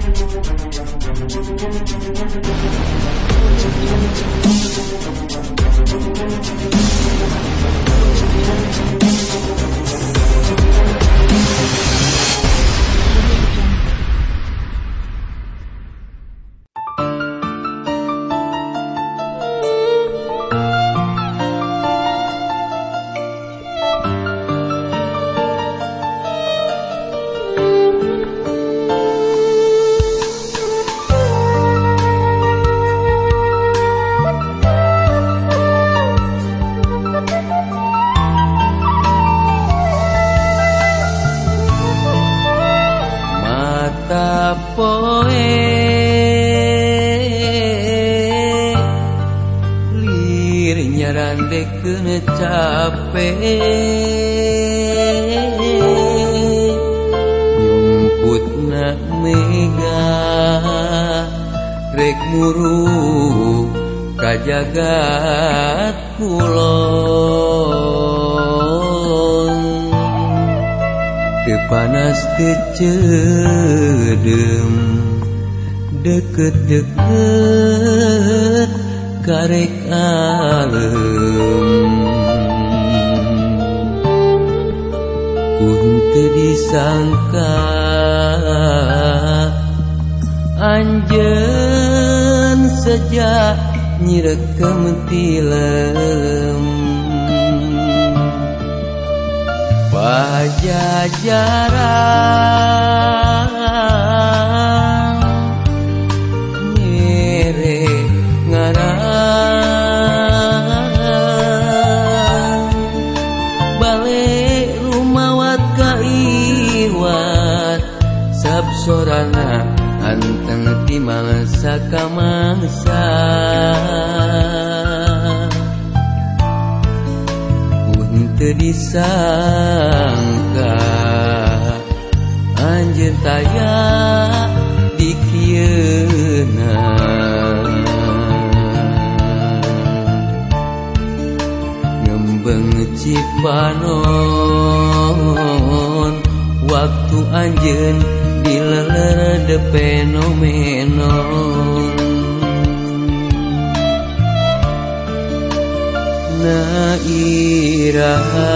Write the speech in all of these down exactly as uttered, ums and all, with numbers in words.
Cedem deket-deket karek alem kun teu disangka anjeun sejak nyirekem ti lelem Pajajaran mere ngarang balik rumawat kaiwat sabsorana anteng ti mangsa ka mangsa teu disangka anjeun taya di kieuna ngembeng cipanon waktu anjeun dilelerde fenomenon na iraha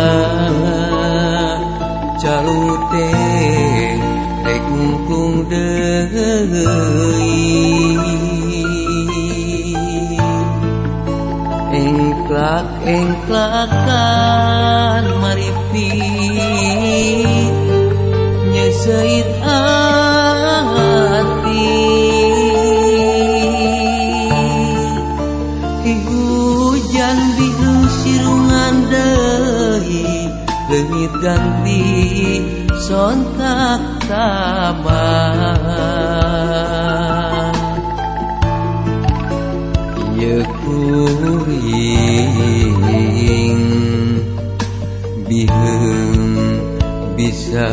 calute rek ngungkung deui engklak engklakan maripi nyeseit ati hujan diusirungan deui leungit ganti sontak tabah ieu kuring biheung bisa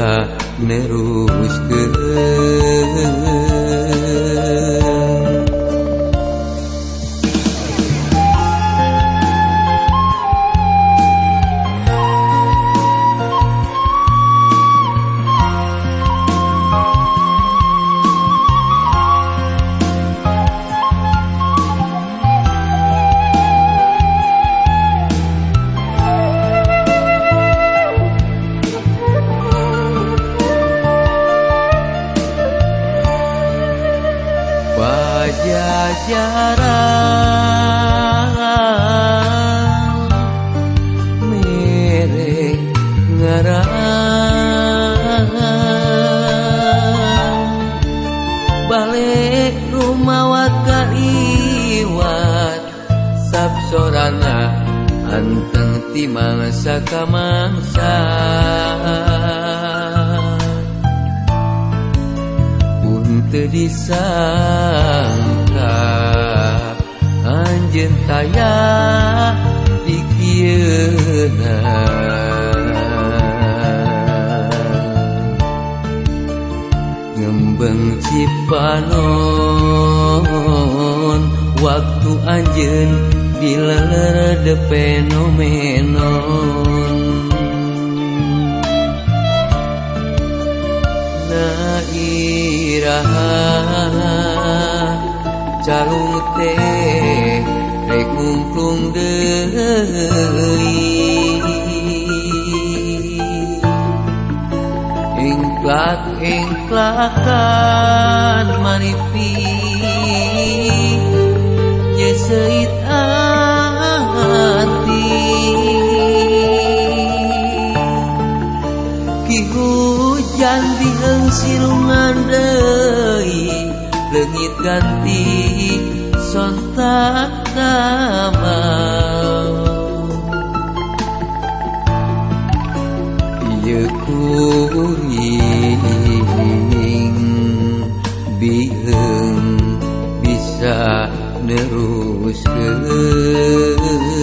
neruskeun Pajajaran mere ngarang balik rumawat kaiwat sabsorana anteng ti mangsa ka mangsa teu disangka anjeun taya di kieuna ngembeng cipanon waktu anjeun dilelerde fenomenon na iraha calung teh rek ngungklung deui engklak engklakan maripi nyeseit hati ki hujan diheung silungan deui leungit ganti sontak damau ieu kuring biheung bisa neruskeun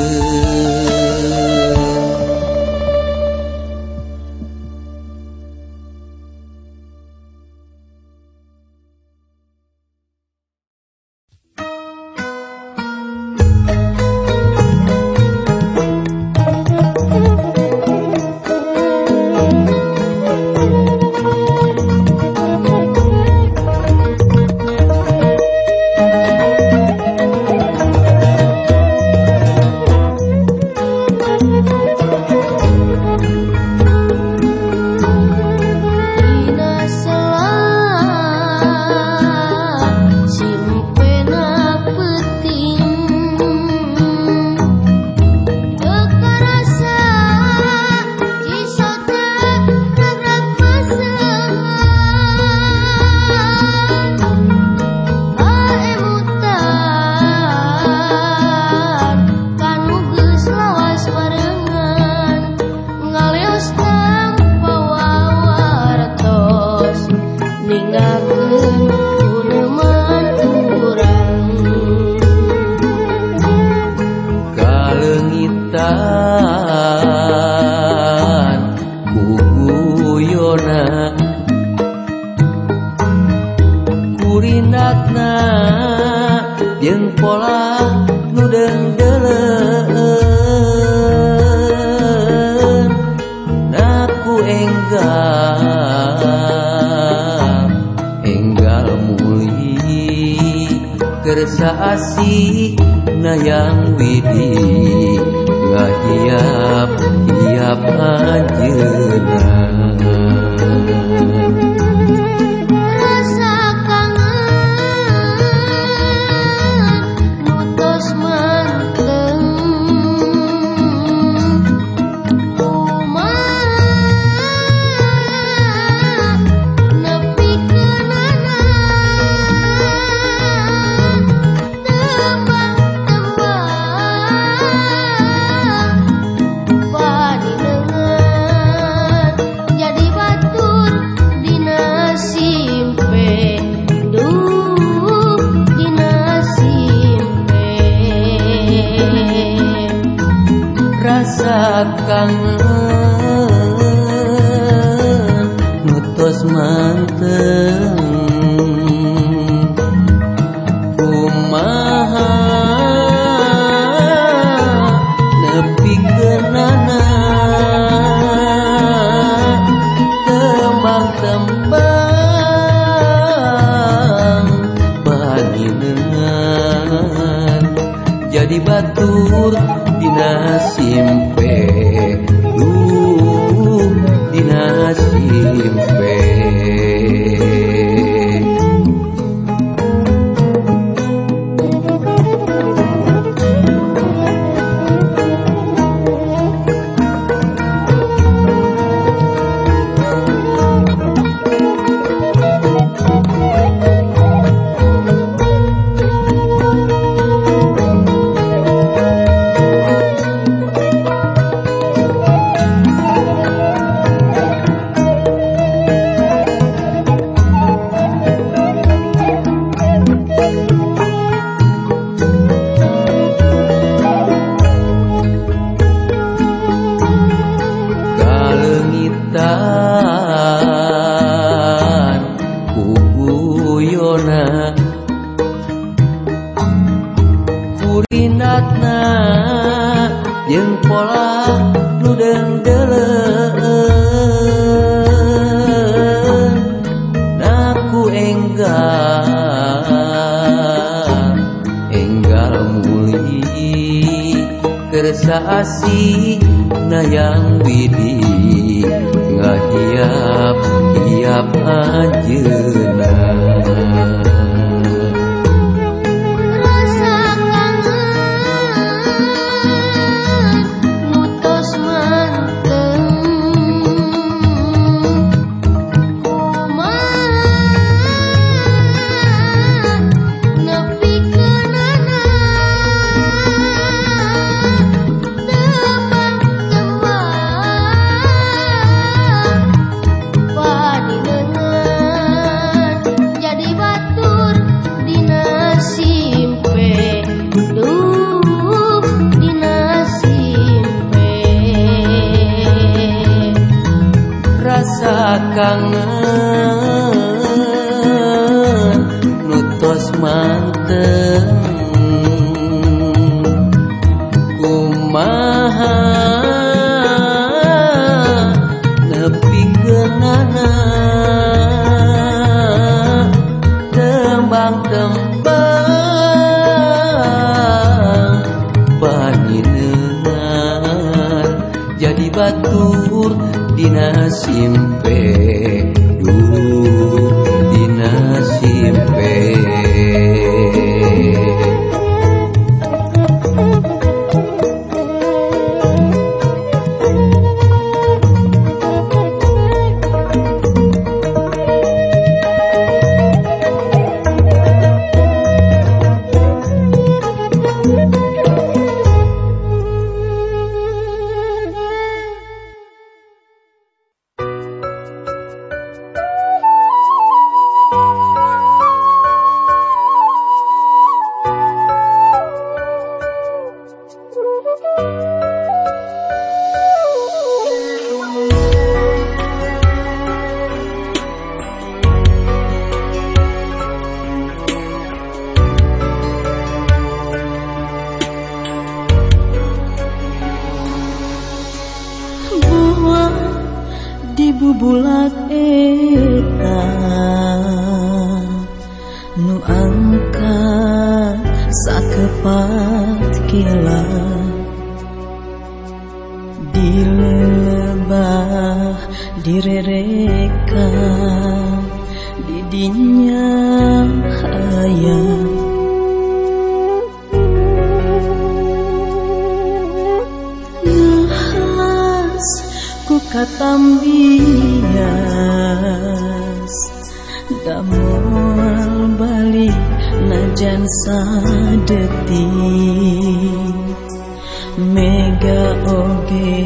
Saasih nayang widi ngahiap hiap anjeunna rasa kangen nutos manteng kumaha nepikeunana kangen nutos manteng kumaha nepikeunana tembang-tembang banineungan jadi batur dina simpe duh dina simpe jeung pola nu deung-deuleun enggal enggal muli kersa asih nayang widi ngahiap hiap ajeuna. Kangen nutos manteng kumaha nepi geunana tembang-tembang panineunan jadi batur dina simpe dina simpe. Bubulak eta nu angkat sakepat kilat dilebah direreka didinya aya nahlas ku katambias damel balik najan sadetik mega oge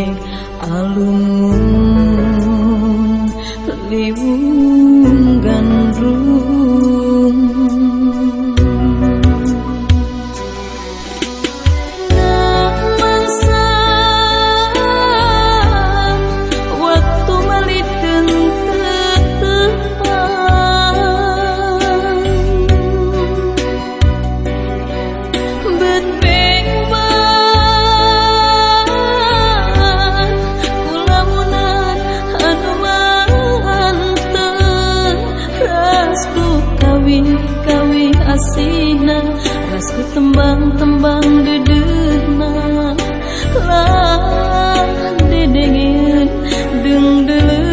alungun liwung gandrung asina rasku tembang-tembang dedena lah dedengin deng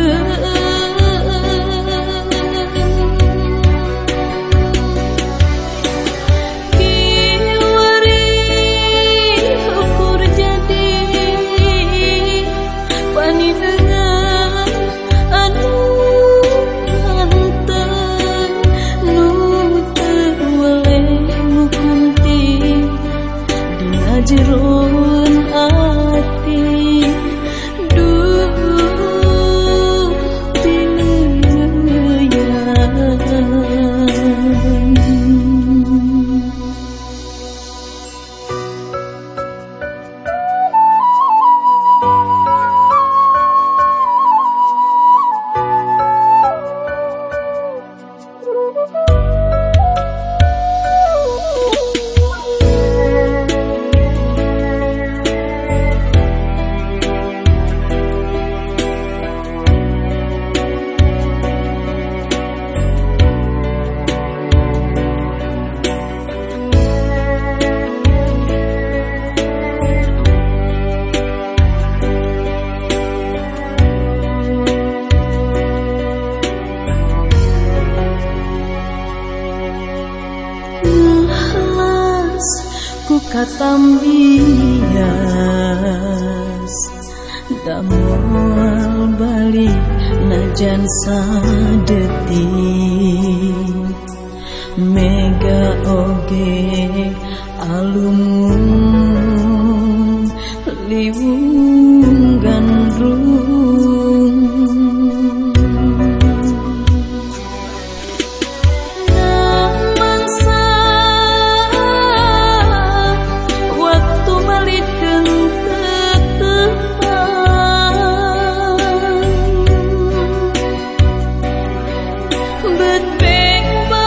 kiwari ukur jadi paninengan anu jeron ati duh tiluyan. katambias damel balik najan sadetik mega oge alung liwung gandrung namangsa waktu malikeun tetepan bet beng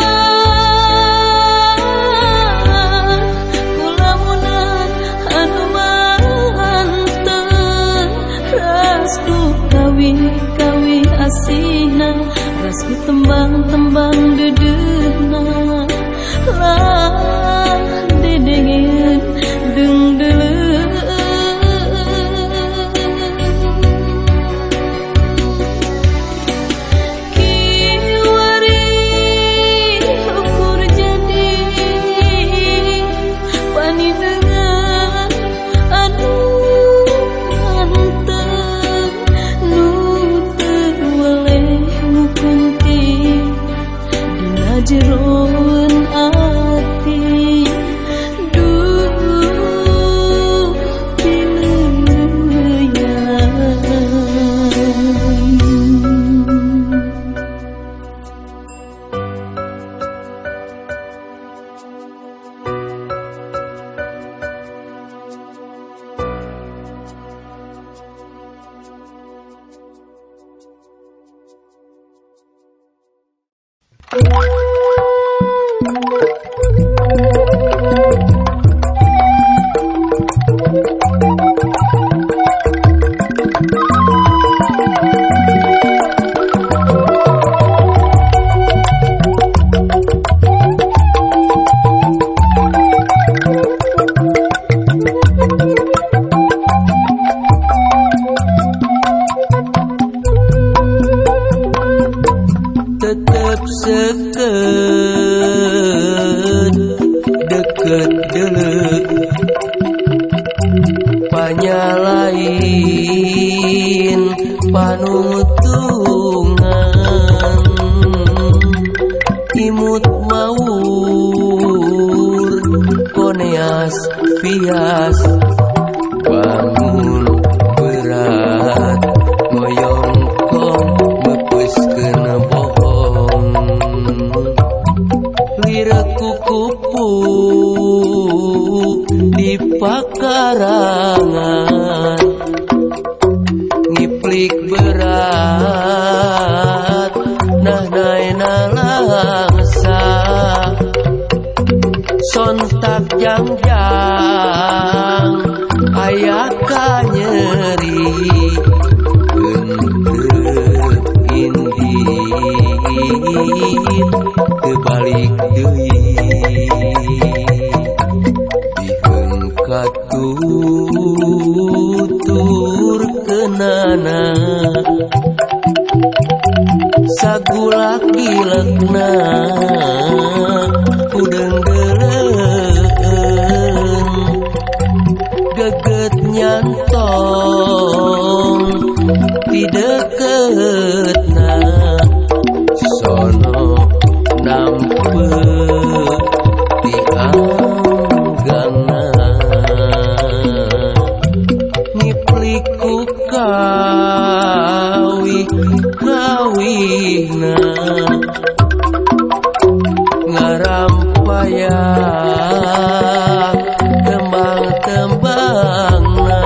kulamunan anu manteng rasku kawi-kawi asihna rasku tembang-tembang dedehna lah dedengeun deung deuleuh kiwari ukur jadi paninengan anu manteng nu teu weleh ngukunti dina jeroen ati duh tetep seukeut deket deuleu panyalain panutungan imut maur koneas pias bangun berat ngoyong kong mepeskeun bohong lireuk kupu di pakarangan ngiplik berat nah naena langsa sontak jangjang aya ka nyeri beunteut indit kebalik deui diheung katutur keunana sagulak gilekna kudeung deuleueun geget nyantong di deketna sono nampeu di anggangna ngiplik ku kawi kawina ngarampayak tembang-tembangna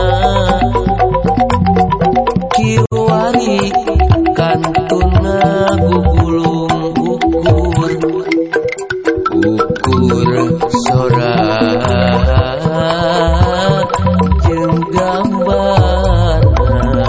kiwari kantuna gugulung ukur ukur sora jeung gambarna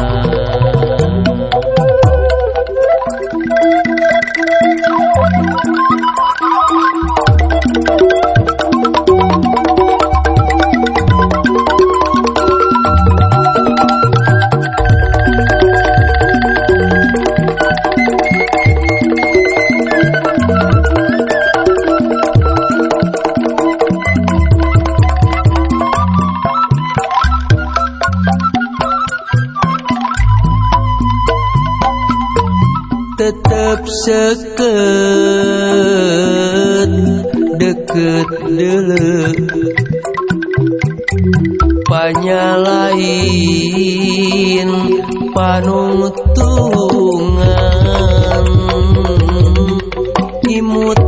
seket deket deuleu panyalain panungtungan imut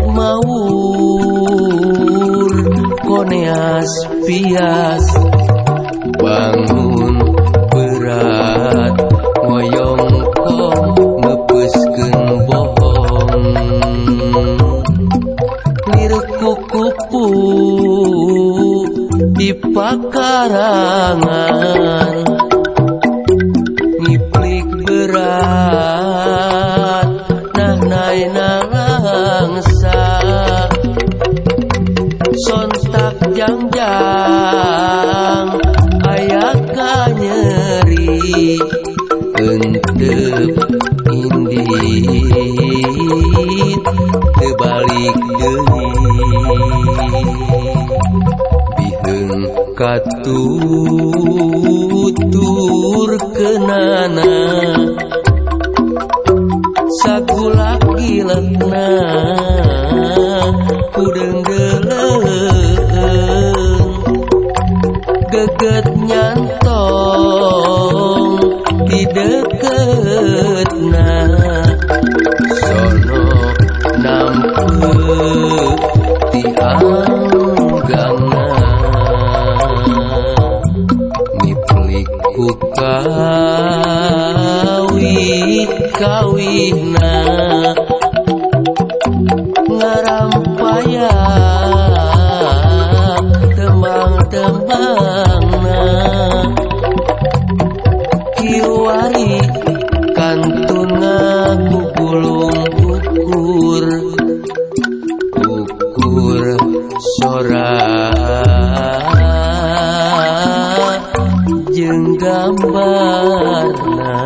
maur koneas pias bangun berat ngoyong kong ngepeskeun bohong lirik kuku di pakarangan ngiplik berat nah nae nalangsa sontak jangjang aya ka nyeri euteup indit tebalik deui biheung katutur keunana sagulak gilekna kudeung deuleung geget nyantong di deketna sono nampeu ti anggangna ngiplik ku kawih-kawihna ngarampayang tembang-tembangna kiwari kantun ngagugulung ukur ukur sora jeung gambarna.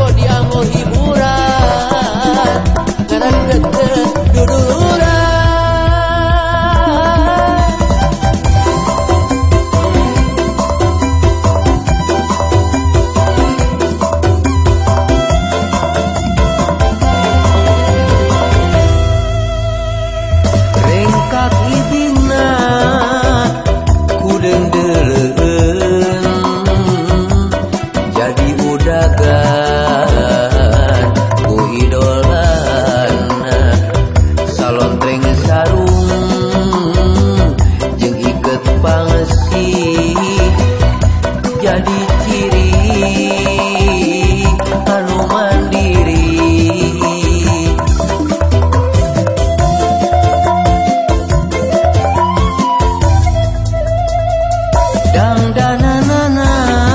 bodoh dianggo hiburan ngaran deket duduluran. Rengkak ibina kudeng deleun jadi budagan ku idolana salontreng sarung jeung iket pangsi jadi ciri anu mandiri. Dangdananana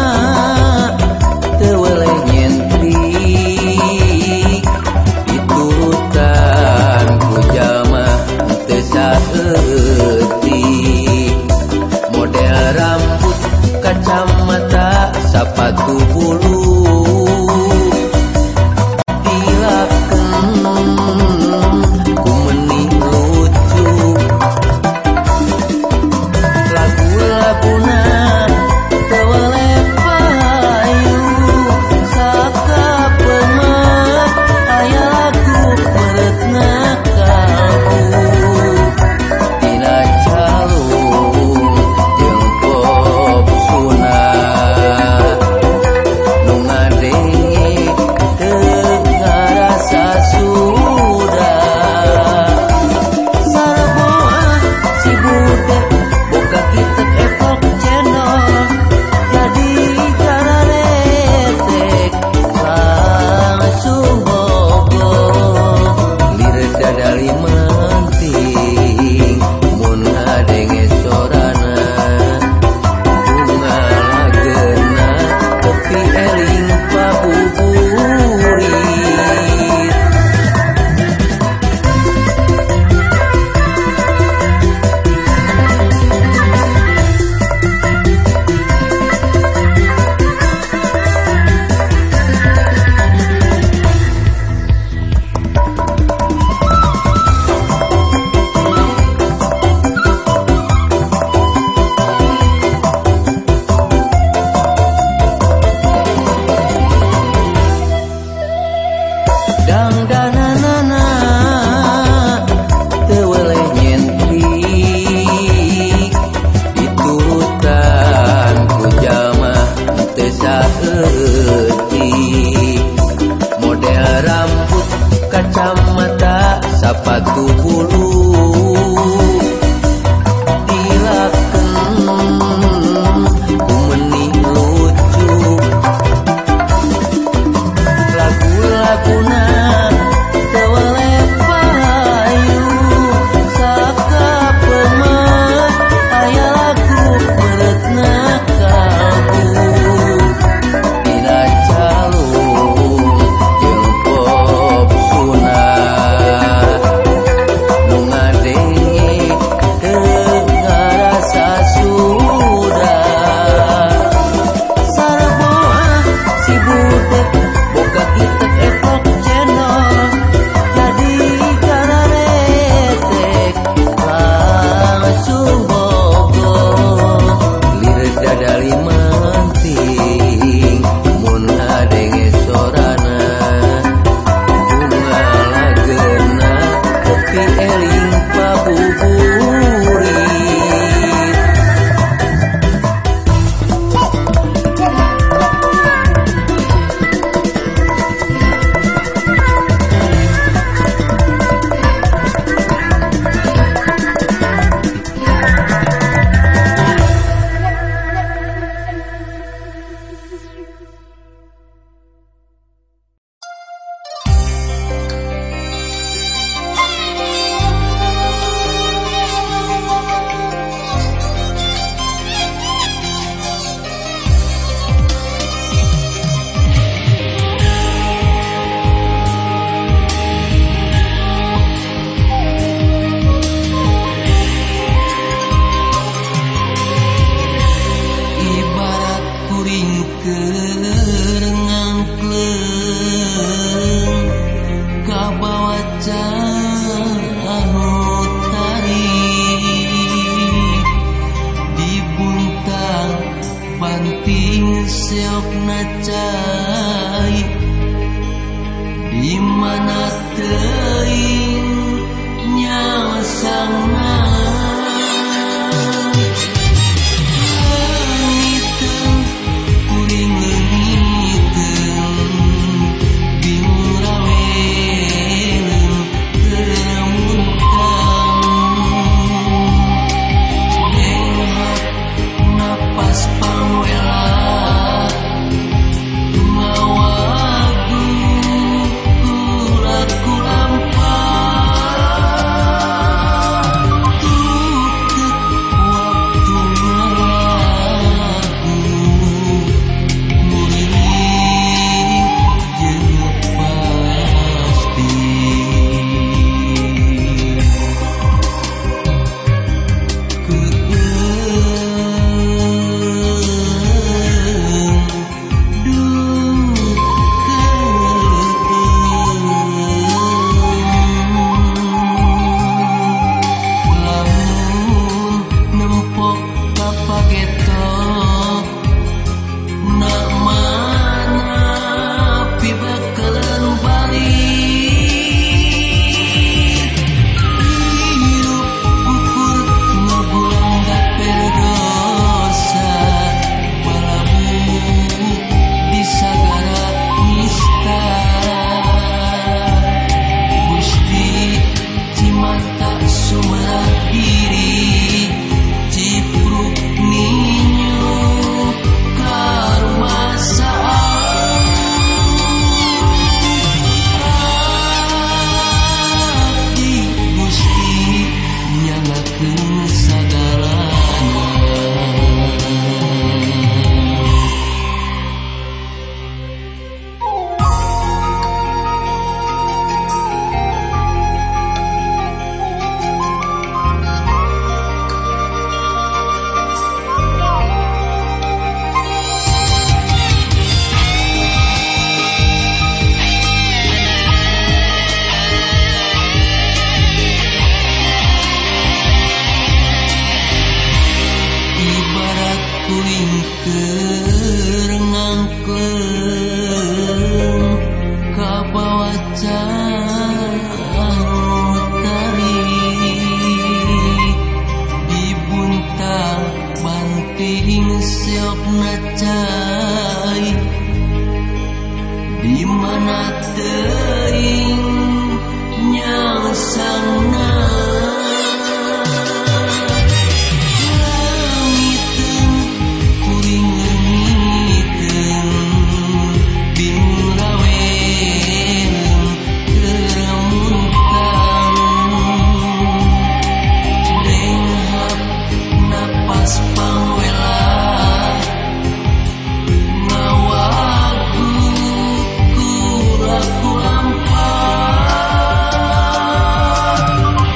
teu weleh nyentrik diturutan ku jamaah teu saeutik model rambut kacamata sapatu bulu dilaken ku meuni lucu lagu-laguna Dangdananana teu weleh nyentrik diturutan ku jamaah teu saeutik model rambut kacamata sapatu bulu dilaken ku meuni lucu lagu-laguna di mana teuing nyasana leungiteun kuring leungiteun bingung raweun keremuntang dengat napas pangwela mawagu kulaku lampah tuket waktu lagu muring jeung pasti di mana teuing nyasana leungiteun kuring leungiteun bingung raweun keremuntang denghap napas pangwela mawagu kulaku lampah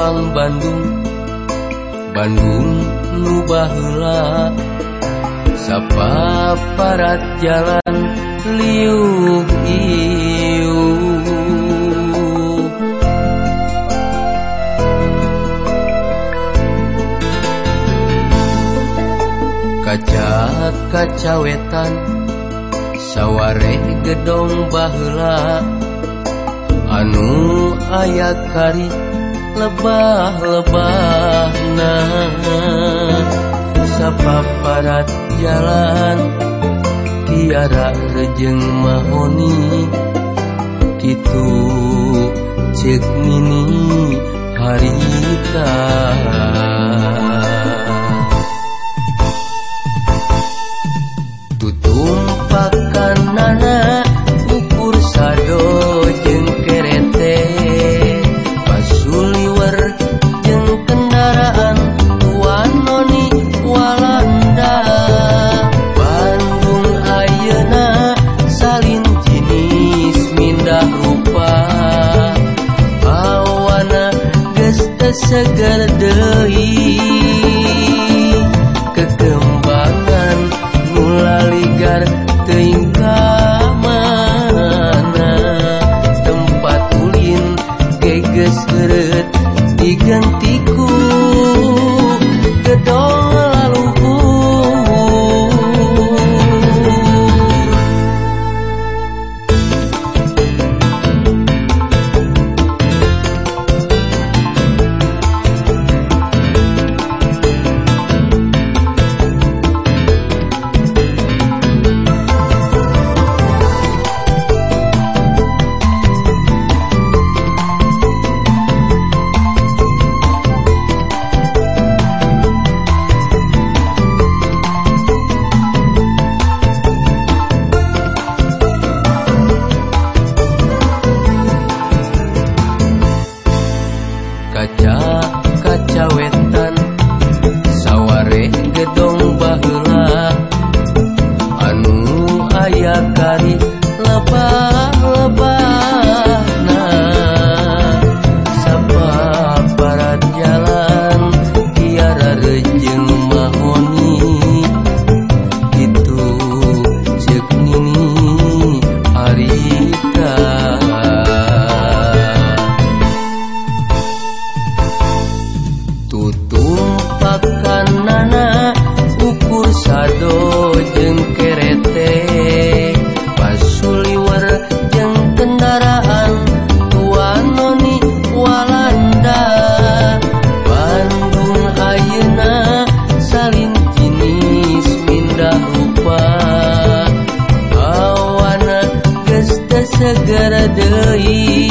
lawang Bandung Bandung nu baheula sapaparat jalan liuk iuk kaca-kaca wetan saware gedong baheula anu aya kari lebah-lebahna sapaparat jalan tiara rejeng mahoni kitu ceuk nini harita tutumpakanana ukur sado jeung kerete pasuliwer jeung kendaraan tuan noni Walanda Bandung ayeuna salin jinis mindah rupa awana geus teu seger deui kekembangan mulaligar teuing ka mana tempat ulin geus eureut digantiku gedong laluhur kaca-kaca wetan saware gedong baheula anu aya kari lebah-lebahna sapaparat jalan tiara rejeng mahoni kitu ceuk nini harita tutumpakanana ukur sado jeung kerete pasuliwer jeung kendaraan tuan noni Walanda Bandung ayeuna salin jinis mindah rupa awana geus teu seger deui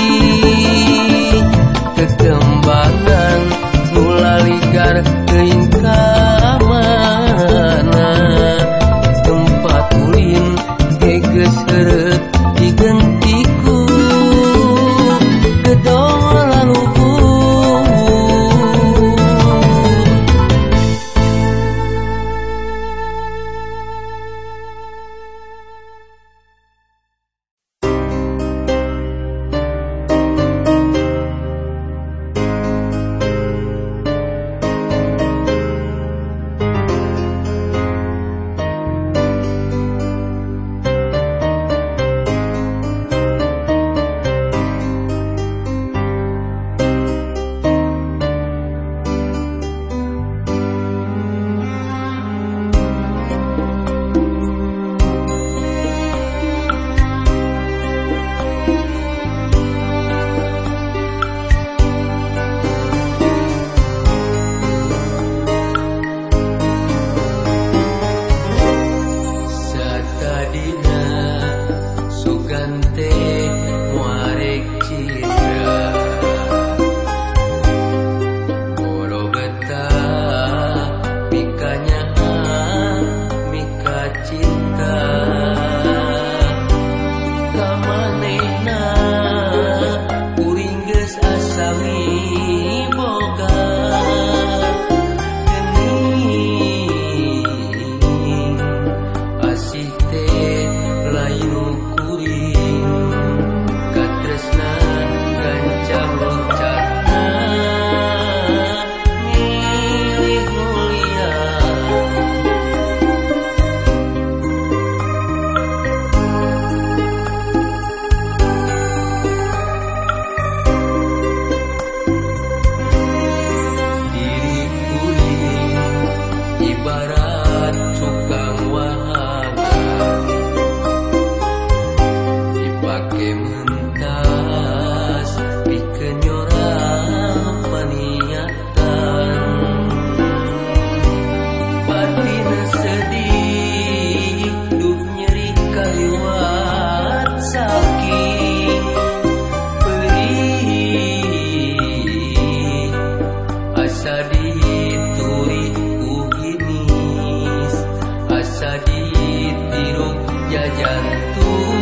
kekembangan mulaligar teuing ka mana tempat ulin geus eureut digantiku gedong laluhur ibarat tukang wahana dipake mentas dikenyorang paniatan batin sedih duh nyeri kaliwat sakit perih asa dituli ku hinis asa ditiru jajantung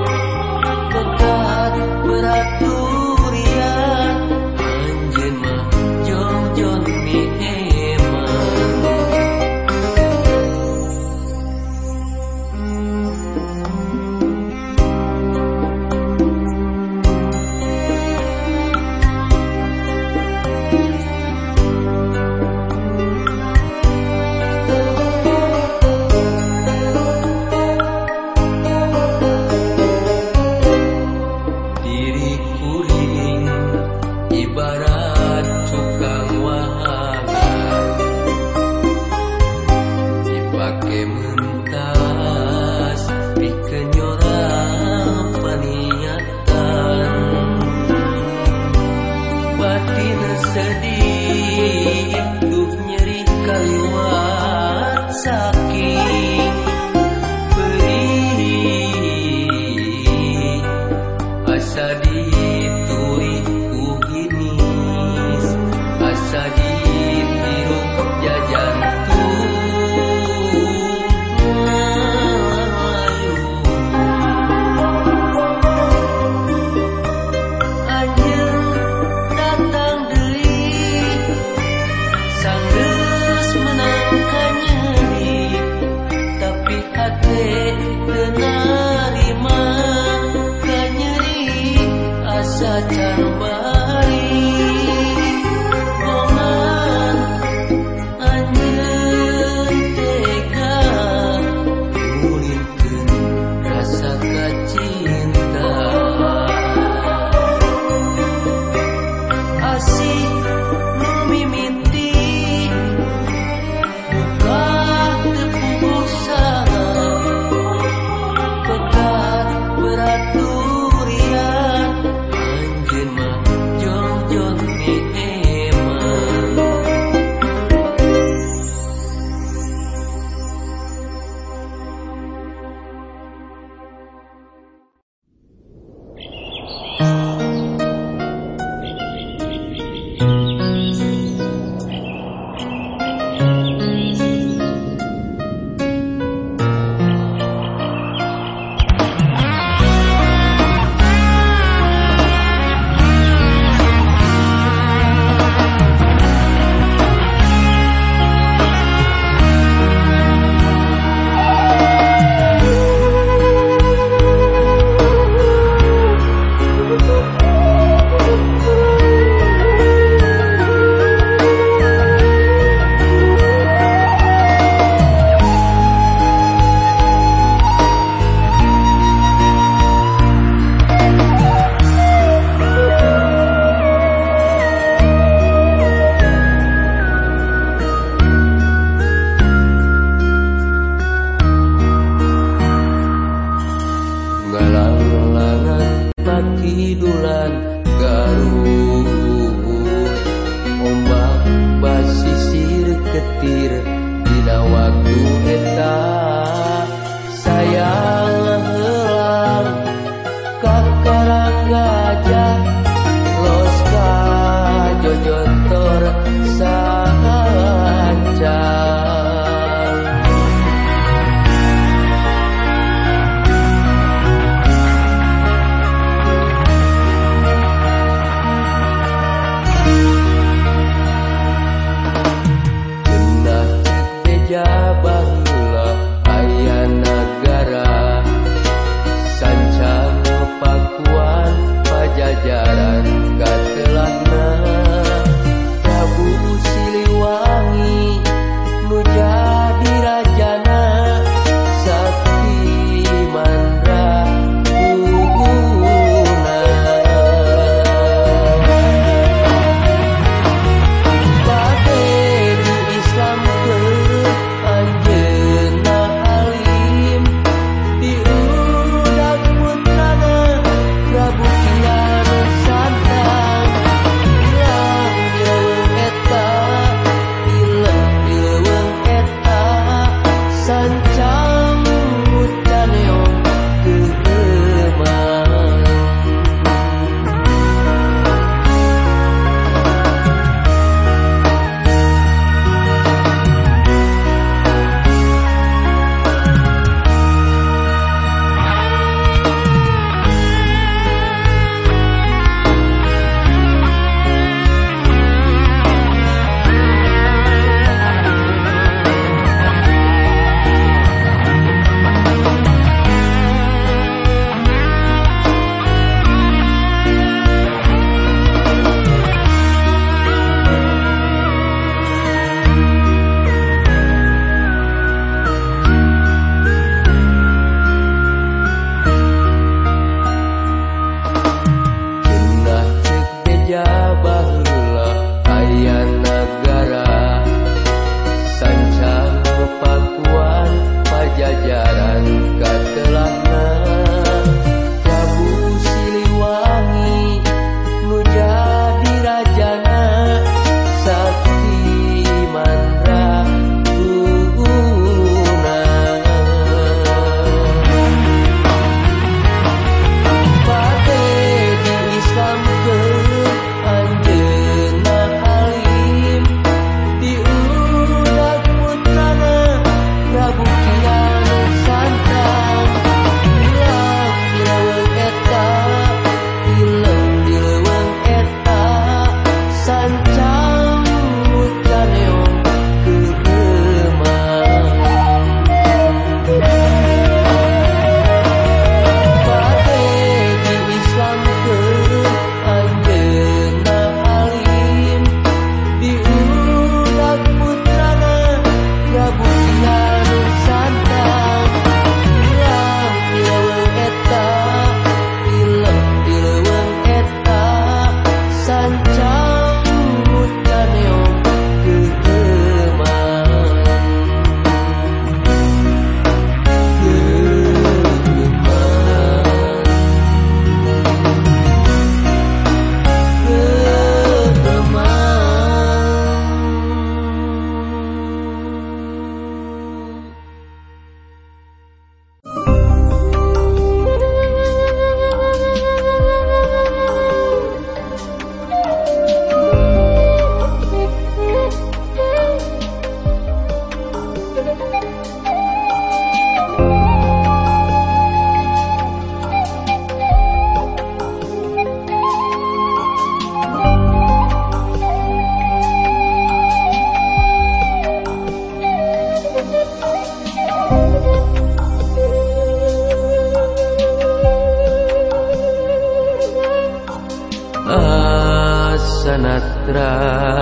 berat durian anjeun mah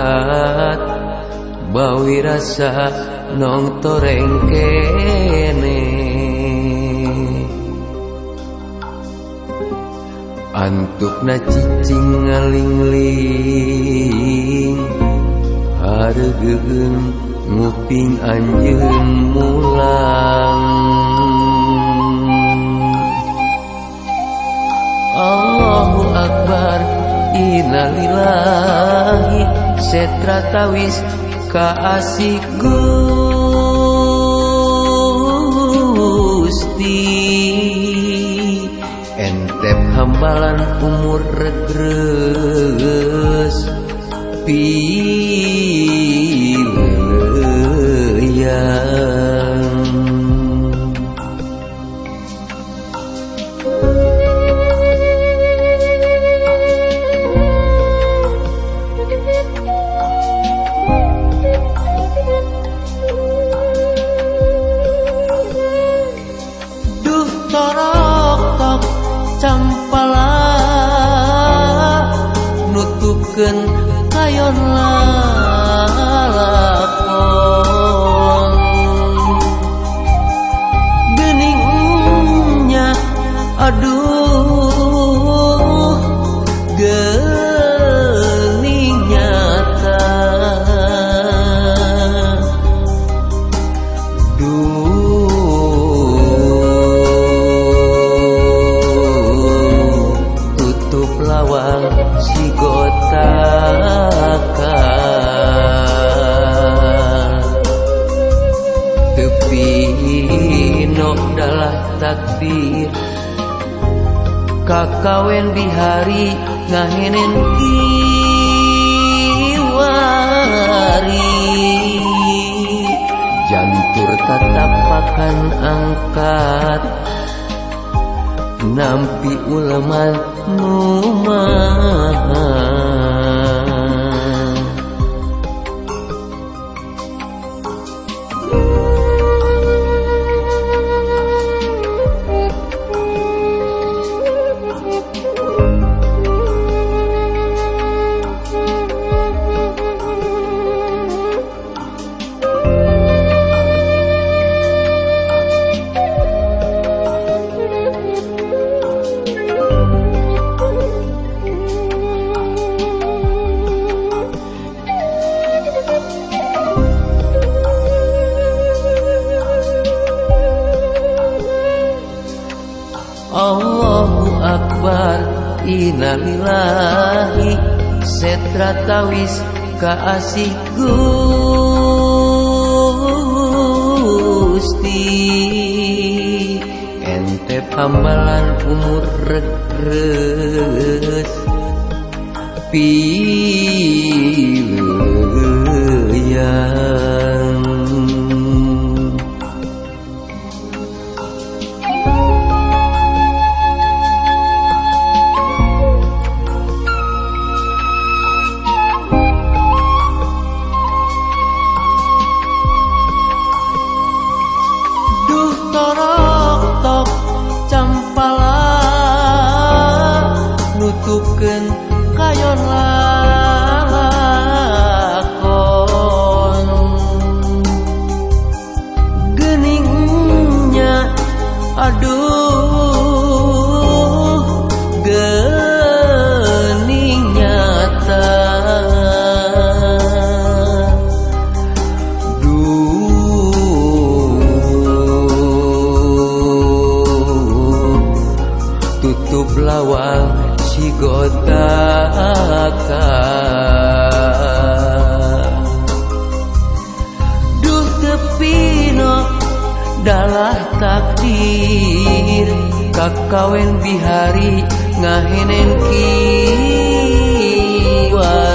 bogat bawi rasa nong toreng kene antukna cicing ngalingling hareugeun nguping anjeun mulang Allahu Akbar innalillahi setra tawis kaasih Gusti entep hambalan umur regres pileuyan duh torok tok campala nutupkeun kayon lalakon geningnya aduh geuning nyata si gotaka tepi nok dalah takdir kakawen di hari ngahenen kiwari jantur tatapakan angkat nampi uleman numaha Allahu Akbar innalillahi setra tawis kaasih Gusti entep hambalan umur regres pileuyan torok tok campala nutupkeun kayon lalakon geningnya aduh geuning nyata tutup lawang si gotaka duh tepino dalah takdir kakawen bihari ngahenen kiwa